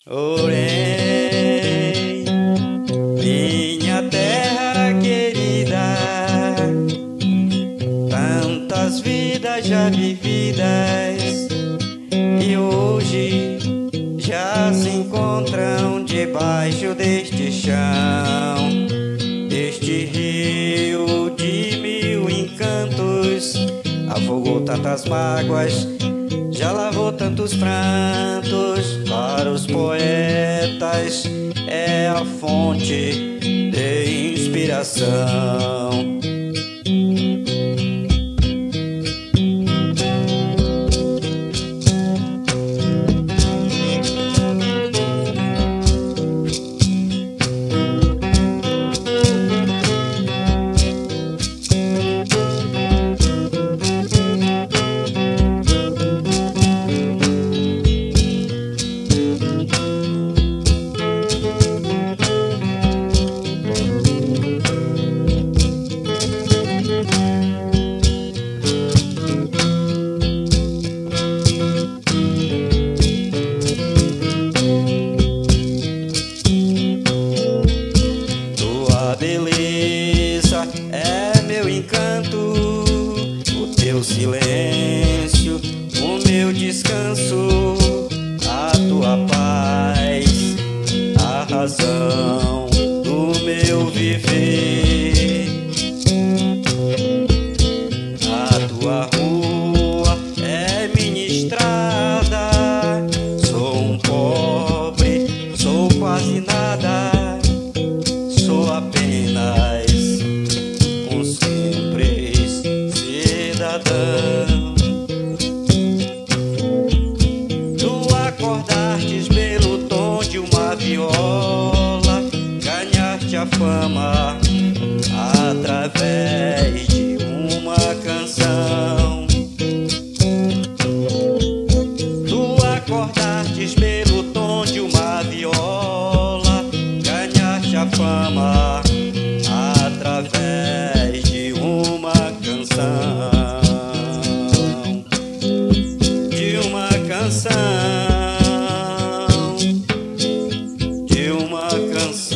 Orei, minha terra querida, tantas vidas já vividas e hoje já se encontram debaixo deste chão, deste rio de mil encantos. Afogou tantas mágoas, já lavou tantos prantos. Para os poetas é a fonte de inspiração. Beleza é meu encanto, o teu silêncio, o meu descanso, a tua paz, a razão do meu viver. A tua rua é minha estrada, sou um pobre, sou quase nada. Sou apenas um simples cidadão. Tu acordastes pelo tom de uma viola, ganhaste a fama através de uma canção. Tu acordastes pelo tom de uma viola, ganhaste a fama através de uma canção, de uma canção, de uma canção.